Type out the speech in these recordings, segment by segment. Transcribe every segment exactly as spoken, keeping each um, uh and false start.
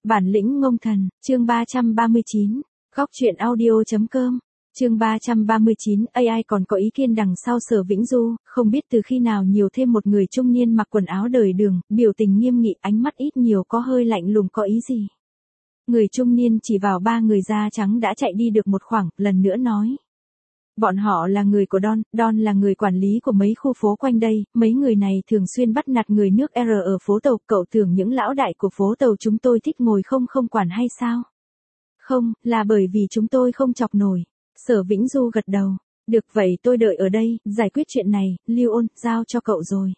Bản lĩnh ngông thần, chương ba trăm ba mươi chín, góc truyện audio.com, chương ba trăm ba mươi chín, a i còn có ý kiến đằng sau Sở Vĩnh Du, không biết từ khi nào nhiều thêm một người trung niên mặc quần áo đời đường, biểu tình nghiêm nghị, ánh mắt ít nhiều có hơi lạnh lùng có ý gì. Người trung niên chỉ vào ba người da trắng đã chạy đi được một khoảng, lần nữa nói. Bọn họ là người của Don, Don là người quản lý của mấy khu phố quanh đây, mấy người này thường xuyên bắt nạt người nước R ở phố tàu, cậu tưởng những lão đại của phố tàu chúng tôi thích ngồi không không quản hay sao? Không, là bởi vì chúng tôi không chọc nổi. Sở Vĩnh Du gật đầu. Được vậy tôi đợi ở đây, giải quyết chuyện này, Lưu Ôn, giao cho cậu rồi.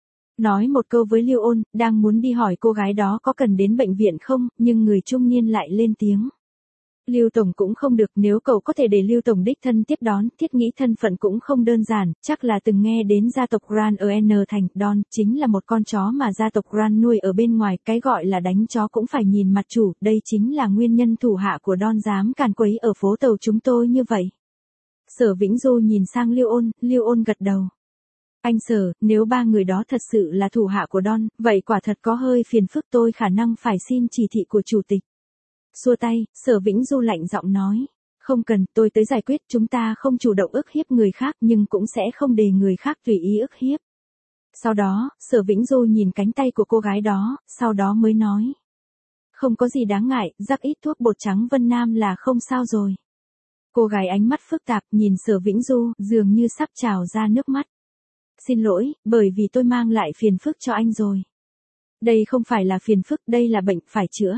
Nói một câu với Lưu Ôn, đang muốn đi hỏi cô gái đó có cần đến bệnh viện không, nhưng người trung niên lại lên tiếng. Lưu Tổng cũng không được, nếu cậu có thể để Lưu Tổng đích thân tiếp đón, thiết nghĩ thân phận cũng không đơn giản, chắc là từng nghe đến gia tộc Grand ở N thành, Don, chính là một con chó mà gia tộc Grand nuôi ở bên ngoài, cái gọi là đánh chó cũng phải nhìn mặt chủ, đây chính là nguyên nhân thủ hạ của Don dám càn quấy ở phố tàu chúng tôi như vậy. Sở Vĩnh Du nhìn sang Lưu Ôn, Lưu Ôn gật đầu. Anh Sở, nếu ba người đó thật sự là thủ hạ của Don, vậy quả thật có hơi phiền phức, tôi khả năng phải xin chỉ thị của chủ tịch. Xua tay, Sở Vĩnh Du lạnh giọng nói. Không cần, tôi tới giải quyết, chúng ta không chủ động ức hiếp người khác nhưng cũng sẽ không để người khác tùy ý ức hiếp. Sau đó, Sở Vĩnh Du nhìn cánh tay của cô gái đó, sau đó mới nói. Không có gì đáng ngại, rắc ít thuốc bột trắng Vân Nam là không sao rồi. Cô gái ánh mắt phức tạp nhìn Sở Vĩnh Du, dường như sắp trào ra nước mắt. Xin lỗi, bởi vì tôi mang lại phiền phức cho anh rồi. Đây không phải là phiền phức, đây là bệnh, phải chữa.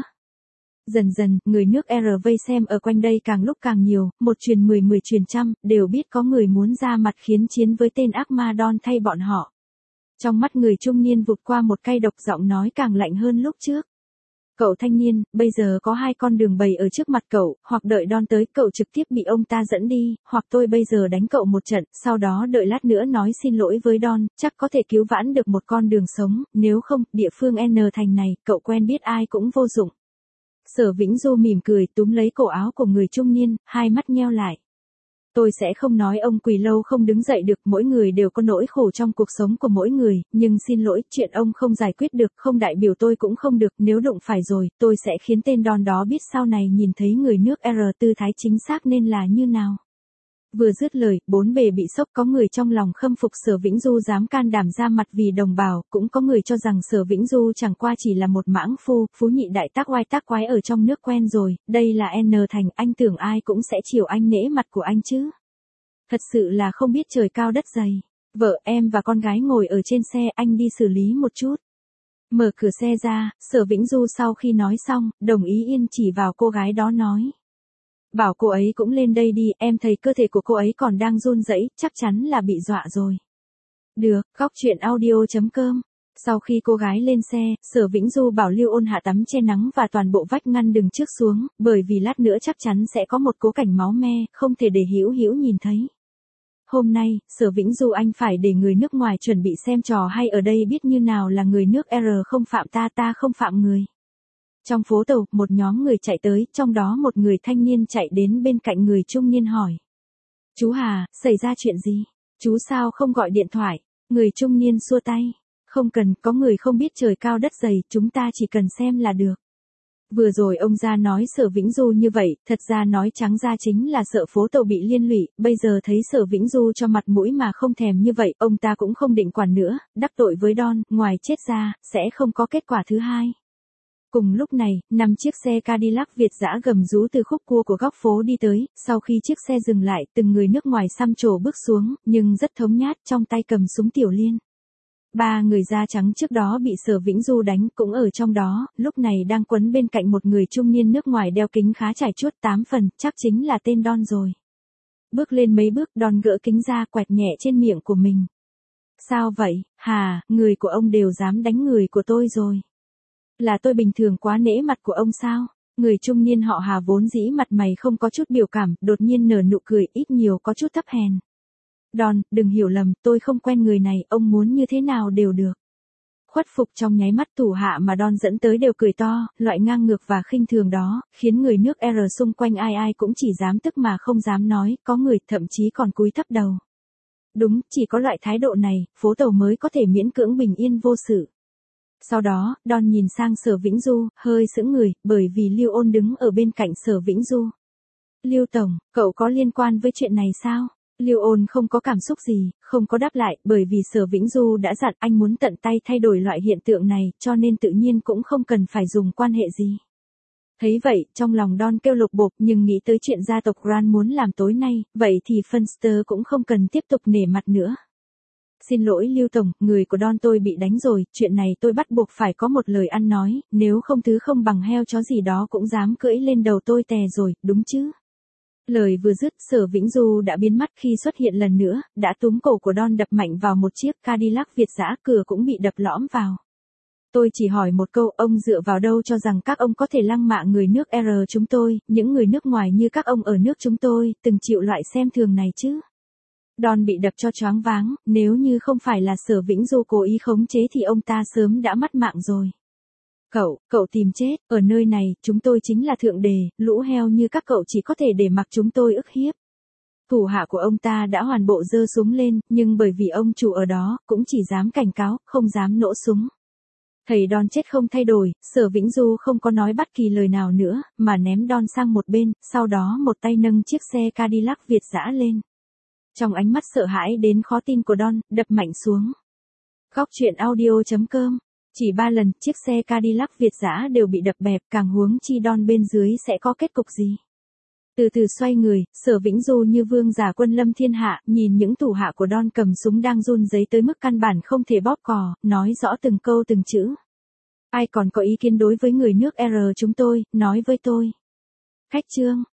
Dần dần, người nước R vây xem ở quanh đây càng lúc càng nhiều, một truyền mười mười truyền trăm, đều biết có người muốn ra mặt khiến chiến với tên ác ma Don thay bọn họ. Trong mắt người trung niên vụt qua một cay độc, giọng nói càng lạnh hơn lúc trước. Cậu thanh niên, bây giờ có hai con đường bày ở trước mặt cậu, hoặc đợi Don tới, cậu trực tiếp bị ông ta dẫn đi, hoặc tôi bây giờ đánh cậu một trận, sau đó đợi lát nữa nói xin lỗi với Don, chắc có thể cứu vãn được một con đường sống, nếu không, địa phương N thành này, cậu quen biết ai cũng vô dụng. Sở Vĩnh Du mỉm cười túm lấy cổ áo của người trung niên, hai mắt nheo lại. Tôi sẽ không nói ông quỳ lâu không đứng dậy được, mỗi người đều có nỗi khổ trong cuộc sống của mỗi người, nhưng xin lỗi, chuyện ông không giải quyết được, không đại biểu tôi cũng không được, nếu đụng phải rồi, tôi sẽ khiến tên Don đó biết sau này nhìn thấy người nước R tư thái chính xác nên là như nào. Vừa dứt lời, bốn bề bị sốc, có người trong lòng khâm phục Sở Vĩnh Du dám can đảm ra mặt vì đồng bào, cũng có người cho rằng Sở Vĩnh Du chẳng qua chỉ là một mãng phu, phú nhị đại tác oai tác quái ở trong nước quen rồi, đây là N thành, anh tưởng ai cũng sẽ chiều anh nể mặt của anh chứ. Thật sự là không biết trời cao đất dày. Vợ, em và con gái ngồi ở trên xe, anh đi xử lý một chút. Mở cửa xe ra, Sở Vĩnh Du sau khi nói xong, đồng ý yên chỉ vào cô gái đó nói. Bảo cô ấy cũng lên đây đi, em thấy cơ thể của cô ấy còn đang run rẩy, chắc chắn là bị dọa rồi. Được, góc truyện audio.com. Sau khi cô gái lên xe, Sở Vĩnh Du bảo Lưu Ôn hạ tắm che nắng và toàn bộ vách ngăn đường trước xuống, bởi vì lát nữa chắc chắn sẽ có một cố cảnh máu me, không thể để Hữu Hữu nhìn thấy. Hôm nay, Sở Vĩnh Du anh phải để người nước ngoài chuẩn bị xem trò hay ở đây biết như nào là người nước R không phạm ta ta không phạm người. Trong phố tàu, một nhóm người chạy tới, trong đó một người thanh niên chạy đến bên cạnh người trung niên hỏi. Chú Hà, xảy ra chuyện gì? Chú sao không gọi điện thoại? Người trung niên xua tay. Không cần, có người không biết trời cao đất dày, chúng ta chỉ cần xem là được. Vừa rồi ông ra nói Sở Vĩnh Du như vậy, thật ra nói trắng ra chính là sợ phố tàu bị liên lụy, bây giờ thấy Sở Vĩnh Du cho mặt mũi mà không thèm như vậy, ông ta cũng không định quản nữa, đắc tội với Don, ngoài chết ra, sẽ không có kết quả thứ hai. Cùng lúc này, năm chiếc xe Cadillac Việt dã gầm rú từ khúc cua của góc phố đi tới, sau khi chiếc xe dừng lại, từng người nước ngoài xăm trổ bước xuống, nhưng rất thống nhát, trong tay cầm súng tiểu liên. Ba người da trắng trước đó bị Sở Vĩnh Du đánh cũng ở trong đó, lúc này đang quấn bên cạnh một người trung niên nước ngoài đeo kính khá trải chuốt tám phần, chắc chính là tên Don rồi. Bước lên mấy bước, Don gỡ kính ra quẹt nhẹ trên miệng của mình. Sao vậy, Hà, người của ông đều dám đánh người của tôi rồi. Là tôi bình thường quá nể mặt của ông sao? Người trung niên họ Hà vốn dĩ mặt mày không có chút biểu cảm, đột nhiên nở nụ cười ít nhiều có chút thấp hèn. Don, đừng hiểu lầm, tôi không quen người này, ông muốn như thế nào đều được. Khuất phục trong nháy mắt thủ hạ mà Don dẫn tới đều cười to, loại ngang ngược và khinh thường đó, khiến người nước R xung quanh ai ai cũng chỉ dám tức mà không dám nói, có người thậm chí còn cúi thấp đầu. Đúng, chỉ có loại thái độ này, phố tàu mới có thể miễn cưỡng bình yên vô sự. Sau đó, Don nhìn sang Sở Vĩnh Du, hơi sững người, bởi vì Lưu Ôn đứng ở bên cạnh Sở Vĩnh Du. Lưu Tổng, cậu có liên quan với chuyện này sao? Lưu Ôn không có cảm xúc gì, không có đáp lại, bởi vì Sở Vĩnh Du đã dặn anh muốn tận tay thay đổi loại hiện tượng này, cho nên tự nhiên cũng không cần phải dùng quan hệ gì. Thấy vậy, trong lòng Don kêu lục bộp, nhưng nghĩ tới chuyện gia tộc Grant muốn làm tối nay, vậy thì Funster cũng không cần tiếp tục nể mặt nữa. Xin lỗi Lưu Tổng, người của Don tôi bị đánh rồi, chuyện này tôi bắt buộc phải có một lời ăn nói, nếu không thứ không bằng heo chó gì đó cũng dám cưỡi lên đầu tôi tè rồi, đúng chứ? Lời vừa dứt, Sở Vĩnh Du đã biến mất khi xuất hiện lần nữa, đã túm cổ của Don đập mạnh vào một chiếc Cadillac Việt dã, cửa cũng bị đập lõm vào. Tôi chỉ hỏi một câu, ông dựa vào đâu cho rằng các ông có thể lăng mạ người nước R chúng tôi, những người nước ngoài như các ông ở nước chúng tôi, từng chịu loại xem thường này chứ? Don bị đập cho choáng váng, nếu như không phải là Sở Vĩnh Du cố ý khống chế thì ông ta sớm đã mất mạng rồi. Cậu, cậu tìm chết, ở nơi này, chúng tôi chính là thượng đề, lũ heo như các cậu chỉ có thể để mặc chúng tôi ức hiếp. Thủ hạ của ông ta đã hoàn bộ giơ súng lên, nhưng bởi vì ông chủ ở đó, cũng chỉ dám cảnh cáo, không dám nổ súng. Thầy Don chết không thay đổi, Sở Vĩnh Du không có nói bất kỳ lời nào nữa, mà ném Don sang một bên, sau đó một tay nâng chiếc xe Cadillac Việt dã lên. Trong ánh mắt sợ hãi đến khó tin của Don, đập mạnh xuống. Góc truyện audio chấm com. Chỉ ba lần, chiếc xe Cadillac Việt dã đều bị đập bẹp, càng huống chi Don bên dưới sẽ có kết cục gì. Từ từ xoay người, Sở Vĩnh Du như vương giả quân lâm thiên hạ, nhìn những thủ hạ của Don cầm súng đang run rẩy tới mức căn bản không thể bóp cò, nói rõ từng câu từng chữ. Ai còn có ý kiến đối với người nước R chúng tôi, nói với tôi. Khách chương.